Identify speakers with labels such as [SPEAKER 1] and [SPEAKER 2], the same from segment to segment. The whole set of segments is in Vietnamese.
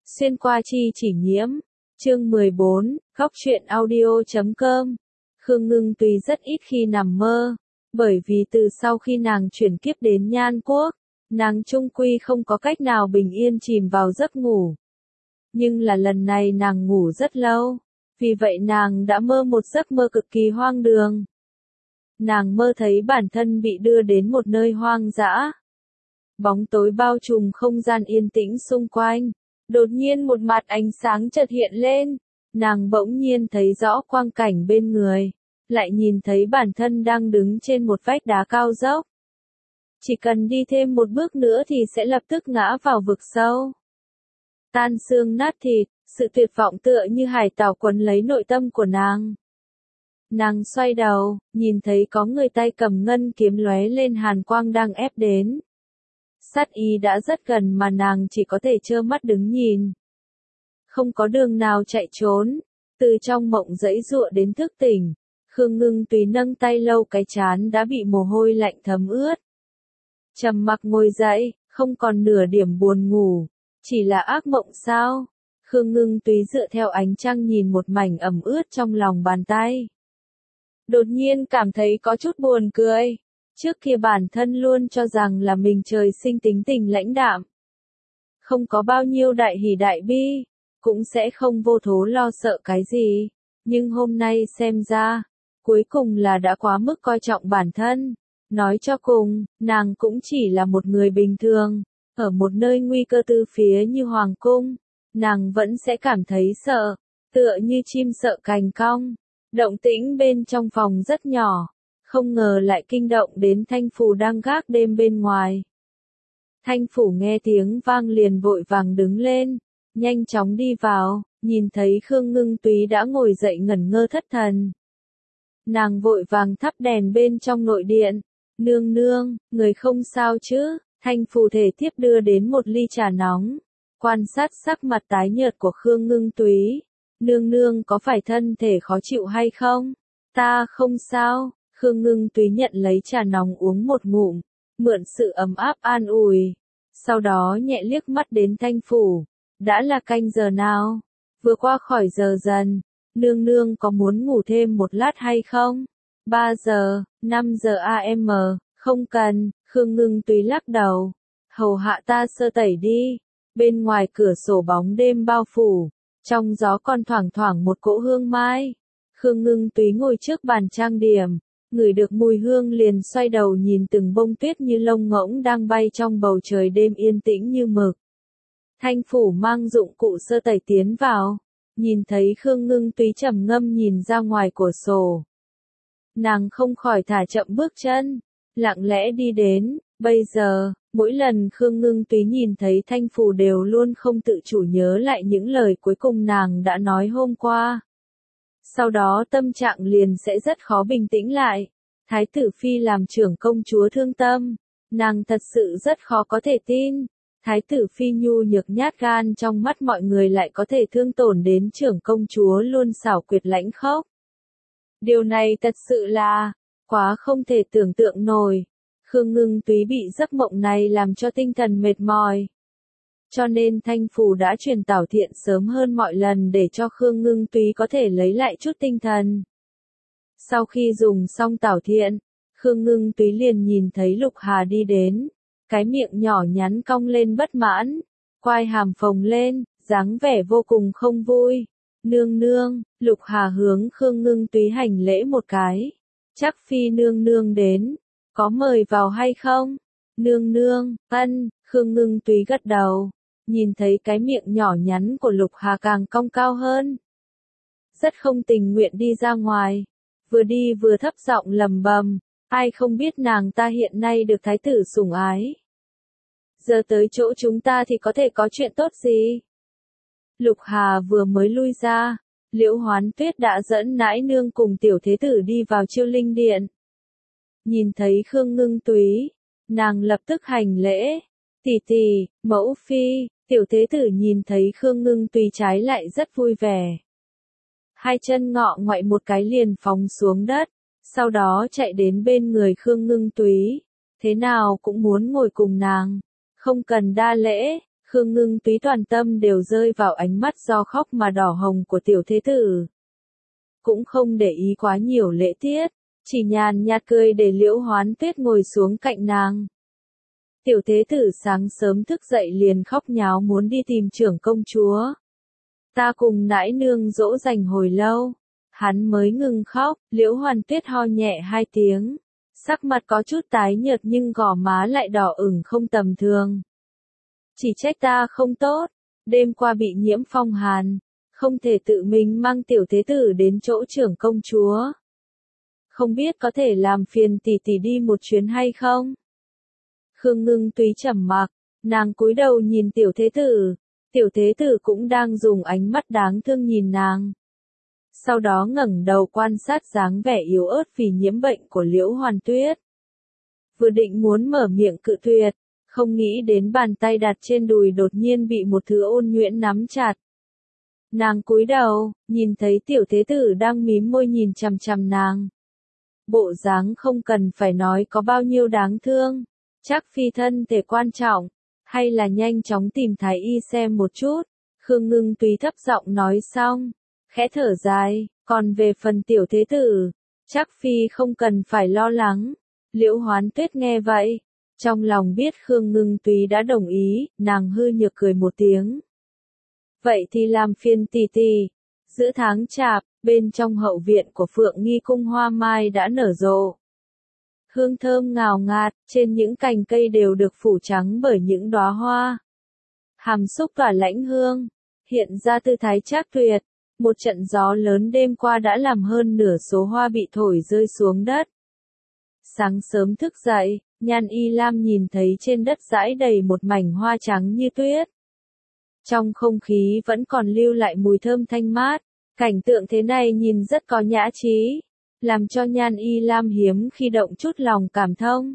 [SPEAKER 1] Xuyên qua chi chỉ nhiễm. Chương 14, góc truyện audio.com. Khương Ngưng Tùy rất ít khi nằm mơ, bởi vì từ sau khi nàng chuyển kiếp đến Nhan Quốc, nàng chung quy không có cách nào bình yên chìm vào giấc ngủ. Nhưng là lần này nàng ngủ rất lâu, vì vậy nàng đã mơ một giấc mơ cực kỳ hoang đường. Nàng mơ thấy bản thân bị đưa đến một nơi hoang dã. Bóng tối bao trùm không gian yên tĩnh xung quanh. Đột nhiên một mặt ánh sáng chợt hiện lên, nàng bỗng nhiên thấy rõ quang cảnh bên người, lại nhìn thấy bản thân đang đứng trên một vách đá cao dốc. Chỉ cần đi thêm một bước nữa thì sẽ lập tức ngã vào vực sâu. Tan xương nát thịt, sự tuyệt vọng tựa như hải tảo quấn lấy nội tâm của nàng. Nàng xoay đầu, nhìn thấy có người tay cầm ngân kiếm lóe lên hàn quang đang ép đến. Sát ý đã rất gần mà nàng chỉ có thể trơ mắt đứng nhìn. Không có đường nào chạy trốn, từ trong mộng dẫy giụa đến thức tỉnh, Khương Ngưng Tùy nâng tay lâu cái trán đã bị mồ hôi lạnh thấm ướt. Trầm mặc ngồi dậy, không còn nửa điểm buồn ngủ, chỉ là ác mộng sao? Khương Ngưng Tùy dựa theo ánh trăng nhìn một mảnh ẩm ướt trong lòng bàn tay. Đột nhiên cảm thấy có chút buồn cười. Trước kia bản thân luôn cho rằng là mình trời sinh tính tình lãnh đạm. Không có bao nhiêu đại hỉ đại bi, cũng sẽ không vô thố lo sợ cái gì. Nhưng hôm nay xem ra, cuối cùng là đã quá mức coi trọng bản thân. Nói cho cùng, nàng cũng chỉ là một người bình thường. Ở một nơi nguy cơ từ phía như Hoàng Cung, nàng vẫn sẽ cảm thấy sợ, tựa như chim sợ cành cong. Động tĩnh bên trong phòng rất nhỏ. Không ngờ lại kinh động đến Thanh Phủ đang gác đêm bên ngoài. Thanh Phủ nghe tiếng vang liền vội vàng đứng lên, nhanh chóng đi vào, nhìn thấy Khương Ngưng Tùy đã ngồi dậy ngẩn ngơ thất thần. Nàng vội vàng thắp đèn bên trong nội điện, nương nương, người không sao chứ? Thanh Phủ thể tiếp đưa đến một ly trà nóng, quan sát sắc mặt tái nhợt của Khương Ngưng Tùy. Nương nương có phải thân thể khó chịu hay không? Ta không sao. Khương Ngưng Tùy nhận lấy trà nóng uống một ngụm, mượn sự ấm áp an ủi. Sau đó nhẹ liếc mắt đến Thanh Phủ. Đã là canh giờ nào? Vừa qua khỏi giờ dần. Nương nương có muốn ngủ thêm một lát hay không? 3 giờ, 5 giờ AM, không cần. Khương Ngưng Tùy lắc đầu. Hầu hạ ta sơ tẩy đi. Bên ngoài cửa sổ bóng đêm bao phủ. Trong gió còn thoảng thoảng một cỗ hương mai. Khương Ngưng Tùy ngồi trước bàn trang điểm. Ngửi được mùi hương liền xoay đầu nhìn từng bông tuyết như lông ngỗng đang bay trong bầu trời đêm yên tĩnh như mực. Thanh Phủ mang dụng cụ sơ tẩy tiến vào, nhìn thấy Khương Ngưng Tùy trầm ngâm nhìn ra ngoài cửa sổ. Nàng không khỏi thả chậm bước chân, lặng lẽ đi đến. Bây giờ, mỗi lần Khương Ngưng Tùy nhìn thấy Thanh Phủ đều luôn không tự chủ nhớ lại những lời cuối cùng nàng đã nói hôm qua. Sau đó tâm trạng liền sẽ rất khó bình tĩnh lại. Thái tử phi làm trưởng công chúa thương tâm, nàng thật sự rất khó có thể tin. Thái tử phi nhu nhược nhát gan trong mắt mọi người lại có thể thương tổn đến trưởng công chúa luôn xảo quyệt lãnh khốc. Điều này thật sự là quá không thể tưởng tượng nổi. Khương Ngưng Tùy bị giấc mộng này làm cho tinh thần mệt mỏi. Cho nên Thanh Phủ đã truyền tảo thiện sớm hơn mọi lần để cho Khương Ngưng Tùy có thể lấy lại chút tinh thần. Sau khi dùng xong tảo thiện, Khương Ngưng Tùy liền nhìn thấy Lục Hà đi đến. Cái miệng nhỏ nhắn cong lên bất mãn, quai hàm phồng lên, dáng vẻ vô cùng không vui. Nương nương, Lục Hà hướng Khương Ngưng Tùy hành lễ một cái. Chắc phi nương nương đến, có mời vào hay không? Nương nương, ân, Khương Ngưng Tùy gật đầu. Nhìn thấy cái miệng nhỏ nhắn của Lục Hà càng cong cao hơn. Rất không tình nguyện đi ra ngoài. Vừa đi vừa thấp giọng lầm bầm. Ai không biết nàng ta hiện nay được thái tử sủng ái. Giờ tới chỗ chúng ta thì có thể có chuyện tốt gì? Lục Hà vừa mới lui ra. Liễu Hoán Tuyết đã dẫn nãi nương cùng tiểu thế tử đi vào Chiêu Linh Điện. Nhìn thấy Khương Ngưng Tùy, nàng lập tức hành lễ. Tỷ tỷ, mẫu phi. Tiểu thế tử nhìn thấy Khương Ngưng Tùy trái lại rất vui vẻ. Hai chân ngọ ngoại một cái liền phóng xuống đất, sau đó chạy đến bên người Khương Ngưng Tùy. Thế nào cũng muốn ngồi cùng nàng. Không cần đa lễ, Khương Ngưng Túy toàn tâm đều rơi vào ánh mắt do khóc mà đỏ hồng của tiểu thế tử. Cũng không để ý quá nhiều lễ tiết, chỉ nhàn nhạt cười để Liễu Hoán Tuyết ngồi xuống cạnh nàng. Tiểu thế tử sáng sớm thức dậy liền khóc nháo muốn đi tìm trưởng công chúa. Ta cùng nãi nương dỗ dành hồi lâu, hắn mới ngừng khóc. Liễu Hoán Tuyết ho nhẹ 2 tiếng, sắc mặt có chút tái nhợt nhưng gò má lại đỏ ửng không tầm thường. Chỉ trách ta không tốt, đêm qua bị nhiễm phong hàn, không thể tự mình mang tiểu thế tử đến chỗ trưởng công chúa. Không biết có thể làm phiền tỷ tỷ đi một chuyến hay không? Khương Ngưng Túy trầm mặc, nàng cúi đầu nhìn tiểu thế tử cũng đang dùng ánh mắt đáng thương nhìn nàng. Sau đó ngẩng đầu quan sát dáng vẻ yếu ớt vì nhiễm bệnh của Liễu Hoán Tuyết. Vừa định muốn mở miệng cự tuyệt, không nghĩ đến bàn tay đặt trên đùi đột nhiên bị một thứ ôn nhuyễn nắm chặt. Nàng cúi đầu, nhìn thấy tiểu thế tử đang mím môi nhìn chằm chằm nàng. Bộ dáng không cần phải nói có bao nhiêu đáng thương, chắc phi thân thể quan trọng, hay là nhanh chóng tìm thái y xem một chút. Khương Ngưng Túy thấp giọng nói xong, khẽ thở dài, còn về phần tiểu thế tử, chắc phi không cần phải lo lắng. Liễu Hoán Tuyết nghe vậy, trong lòng biết Khương Ngưng Túy đã đồng ý, nàng hư nhược cười một tiếng. Vậy thì làm phiền tỷ tỷ. Giữa tháng Chạp, bên trong hậu viện của Phượng Nghi Cung hoa mai đã nở rộ. Hương thơm ngào ngạt, trên những cành cây đều được phủ trắng bởi những đóa hoa. Hàm xúc tỏa lãnh hương, hiện ra tư thái trác tuyệt. Một trận gió lớn đêm qua đã làm hơn nửa số hoa bị thổi rơi xuống đất. Sáng sớm thức dậy, Nhan Y Lam nhìn thấy trên đất rãi đầy một mảnh hoa trắng như tuyết. Trong không khí vẫn còn lưu lại mùi thơm thanh mát, cảnh tượng thế này nhìn rất có nhã trí, làm cho Nhan Y Lam hiếm khi động chút lòng cảm thông.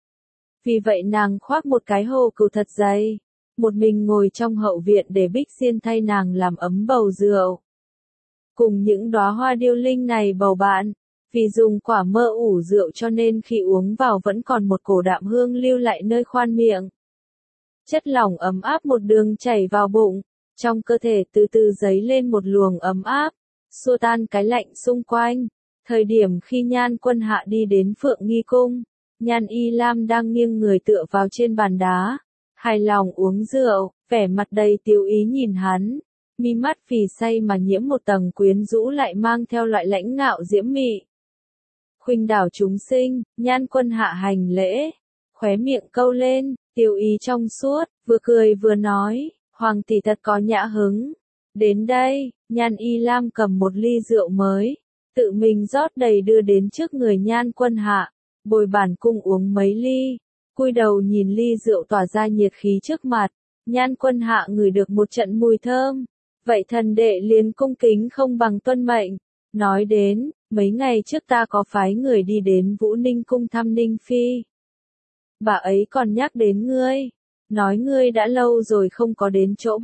[SPEAKER 1] Vì vậy nàng khoác một cái hồ cừu thật dày, một mình ngồi trong hậu viện để Bích Xiên thay nàng làm ấm bầu rượu. Cùng những đóa hoa điêu linh này bầu bạn, vì dùng quả mơ ủ rượu cho nên khi uống vào vẫn còn một cổ đạm hương lưu lại nơi khoan miệng. Chất lỏng ấm áp một đường chảy vào bụng, trong cơ thể từ từ dấy lên một luồng ấm áp, xua tan cái lạnh xung quanh. Thời điểm khi Nhan Quân Hạ đi đến Phượng Nghi Cung, Nhan Y Lam đang nghiêng người tựa vào trên bàn đá, hài lòng uống rượu, vẻ mặt đầy tiêu ý nhìn hắn, mi mắt phì say mà nhiễm một tầng quyến rũ lại mang theo loại lãnh ngạo diễm mị. Khuynh đảo chúng sinh, Nhan Quân Hạ hành lễ, khóe miệng câu lên, tiêu ý trong suốt, vừa cười vừa nói, hoàng tỷ thật có nhã hứng. Đến đây, Nhan Y Lam cầm một ly rượu mới, tự mình rót đầy đưa đến trước người Nhan Quân Hạ, bồi bản cung uống mấy ly, cúi đầu nhìn ly rượu tỏa ra nhiệt khí trước mặt. Nhan Quân Hạ ngửi được một trận mùi thơm, vậy thần đệ liền cung kính không bằng tuân mệnh, nói đến, mấy ngày trước ta có phái người đi đến Vũ Ninh cung thăm Ninh Phi. Bà ấy còn nhắc đến ngươi, nói ngươi đã lâu rồi không có đến chỗ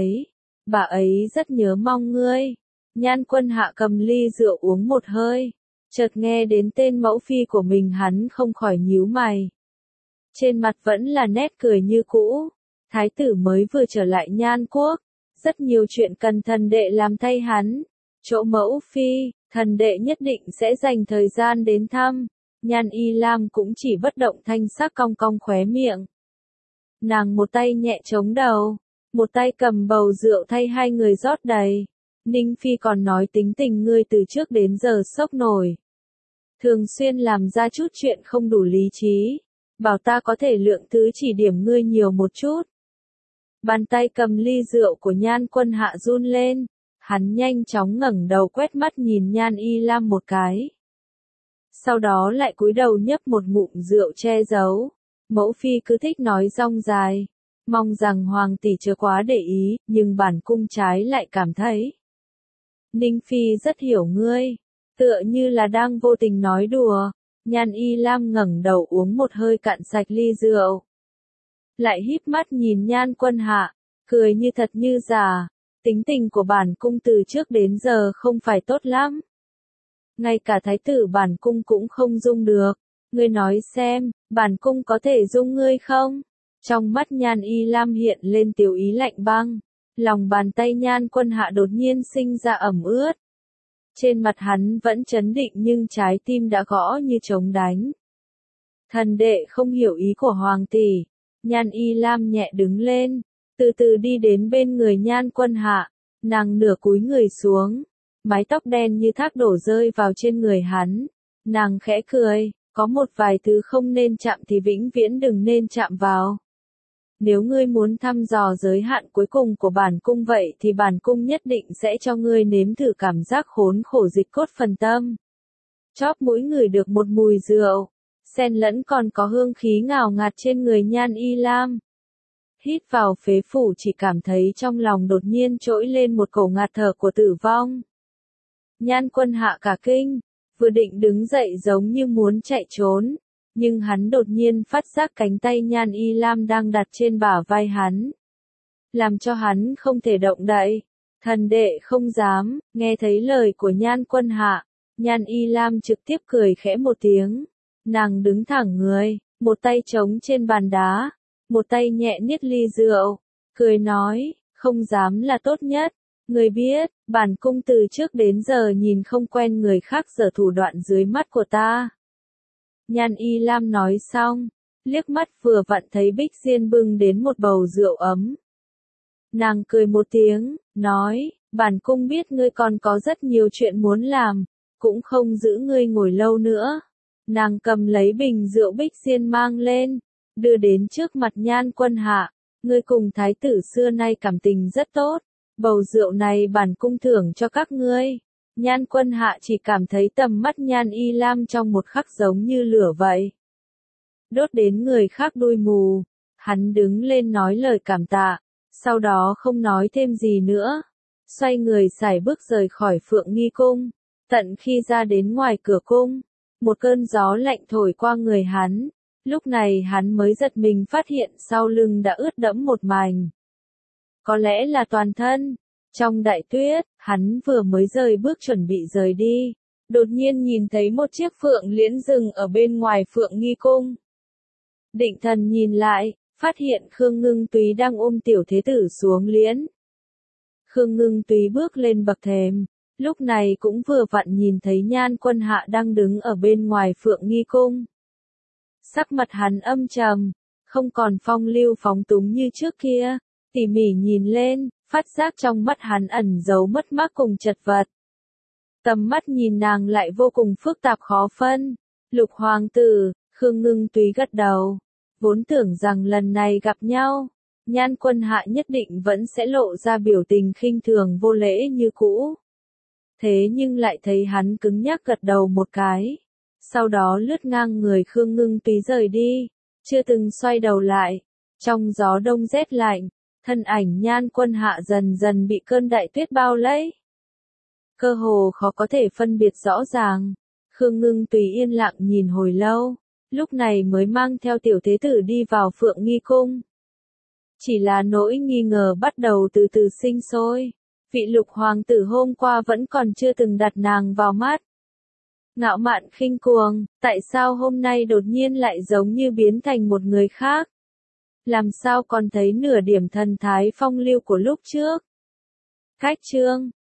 [SPEAKER 1] bà ấy rất nhớ mong ngươi. Nhan Quân Hạ cầm ly rượu uống một hơi, chợt nghe đến tên mẫu phi của mình hắn không khỏi nhíu mày. Trên mặt vẫn là nét cười như cũ, thái tử mới vừa trở lại Nhan quốc, rất nhiều chuyện cần thần đệ làm thay hắn. Chỗ mẫu phi, thần đệ nhất định sẽ dành thời gian đến thăm. Nhan Y Lam cũng chỉ bất động thanh sắc cong cong khóe miệng. Nàng một tay nhẹ chống đầu, một tay cầm bầu rượu thay hai người rót đầy. Ninh Phi còn nói tính tình ngươi từ trước đến giờ sốc nổi. Thường xuyên làm ra chút chuyện không đủ lý trí. Bảo ta có thể lượng thứ chỉ điểm ngươi nhiều một chút. Bàn tay cầm ly rượu của Nhan Quân Hạ run lên. Hắn nhanh chóng ngẩng đầu quét mắt nhìn Nhan Y Lam một cái. Sau đó lại cúi đầu nhấp một ngụm rượu che giấu. Mẫu phi cứ thích nói rong dài. Mong rằng hoàng tỷ chớ quá để ý, nhưng bản cung trái lại cảm thấy. Ninh Phi rất hiểu ngươi. Tựa như là đang vô tình nói đùa. Nhan Y Lam ngẩng đầu uống một hơi cạn sạch ly rượu. Lại híp mắt nhìn Nhan Quân Hạ, cười như thật như giả. Tính tình của bản cung từ trước đến giờ không phải tốt lắm. Ngay cả thái tử bản cung cũng không dung được. Ngươi nói xem, bản cung có thể dung ngươi không? Trong mắt Nhan Y Lam hiện lên tiểu ý lạnh băng, lòng bàn tay Nhan Quân Hạ đột nhiên sinh ra ẩm ướt. Trên mặt hắn vẫn trấn định nhưng trái tim đã gõ như trống đánh. Thần đệ không hiểu ý của hoàng tỷ. Nhan Y Lam nhẹ đứng lên, từ từ đi đến bên người Nhan Quân Hạ, nàng nửa cúi người xuống, mái tóc đen như thác đổ rơi vào trên người hắn. Nàng khẽ cười, có một vài thứ không nên chạm thì vĩnh viễn đừng nên chạm vào. Nếu ngươi muốn thăm dò giới hạn cuối cùng của bản cung vậy thì bản cung nhất định sẽ cho ngươi nếm thử cảm giác khốn khổ dịch cốt phần tâm. Chóp mũi ngửi được một mùi rượu, xen lẫn còn có hương khí ngào ngạt trên người Nhan Y Lam. Hít vào phế phủ chỉ cảm thấy trong lòng đột nhiên trỗi lên một cổ ngạt thở của tử vong. Nhan Quân Hạ cả kinh, vừa định đứng dậy giống như muốn chạy trốn, nhưng hắn đột nhiên phát giác cánh tay Nhan Y Lam đang đặt trên bả vai hắn, làm cho hắn không thể động đậy. Thần đệ không dám. Nghe thấy lời của Nhan Quân Hạ, Nhan Y Lam trực tiếp cười khẽ một tiếng. Nàng đứng thẳng người, một tay chống trên bàn đá, một tay nhẹ niết ly rượu, cười nói, không dám là tốt nhất. Người biết, bản cung từ trước đến giờ nhìn không quen người khác giở thủ đoạn dưới mắt của ta. Nhan Y Lam nói xong, liếc mắt vừa vặn thấy Bích Diên bưng đến một bầu rượu ấm. Nàng cười một tiếng, nói, bản cung biết ngươi còn có rất nhiều chuyện muốn làm, cũng không giữ ngươi ngồi lâu nữa. Nàng cầm lấy bình rượu Bích Diên mang lên, đưa đến trước mặt Nhan Quân Hạ. Ngươi cùng thái tử xưa nay cảm tình rất tốt, bầu rượu này bản cung thưởng cho các ngươi. Nhan Quân Hạ chỉ cảm thấy tầm mắt Nhan Y Lam trong một khắc giống như lửa vậy, đốt đến người khác đuôi mù. Hắn đứng lên nói lời cảm tạ, sau đó không nói thêm gì nữa, xoay người sải bước rời khỏi Phượng Nghi Cung. Tận khi ra đến ngoài cửa cung, một cơn gió lạnh thổi qua người hắn, lúc này hắn mới giật mình phát hiện sau lưng đã ướt đẫm một mảnh. Có lẽ là toàn thân. Trong đại tuyết, hắn vừa mới rời bước chuẩn bị rời đi, đột nhiên nhìn thấy một chiếc phượng liễn dừng ở bên ngoài Phượng Nghi Cung. Định thần nhìn lại, phát hiện Khương Ngưng Túy đang ôm tiểu thế tử xuống liễn. Khương Ngưng Túy bước lên bậc thềm, lúc này cũng vừa vặn nhìn thấy Nhan Quân Hạ đang đứng ở bên ngoài Phượng Nghi Cung. Sắc mặt hắn âm trầm, không còn phong lưu phóng túng như trước kia, tỉ mỉ nhìn lên, phát giác trong mắt hắn ẩn giấu mất mát cùng chật vật. Tầm mắt nhìn nàng lại vô cùng phức tạp khó phân. Lục hoàng tử, Khương Ngưng Túy gật đầu, vốn tưởng rằng lần này gặp nhau, Nhan Quân Hạ nhất định vẫn sẽ lộ ra biểu tình khinh thường vô lễ như cũ. Thế nhưng lại thấy hắn cứng nhắc gật đầu một cái, sau đó lướt ngang người Khương Ngưng Túy rời đi, chưa từng xoay đầu lại. Trong gió đông rét lạnh, thân ảnh Nhan Quân Hạ dần dần bị cơn đại tuyết bao lấy, cơ hồ khó có thể phân biệt rõ ràng. Khương Ngưng Túy yên lặng nhìn hồi lâu, lúc này mới mang theo tiểu thế tử đi vào Phượng Nghi Cung. Chỉ là nỗi nghi ngờ bắt đầu từ từ sinh sôi. Vị Lục hoàng tử hôm qua vẫn còn chưa từng đặt nàng vào mắt. Ngạo mạn khinh cuồng, tại sao hôm nay đột nhiên lại giống như biến thành một người khác? Làm sao còn thấy nửa điểm thần thái phong lưu của lúc trước? Cách chương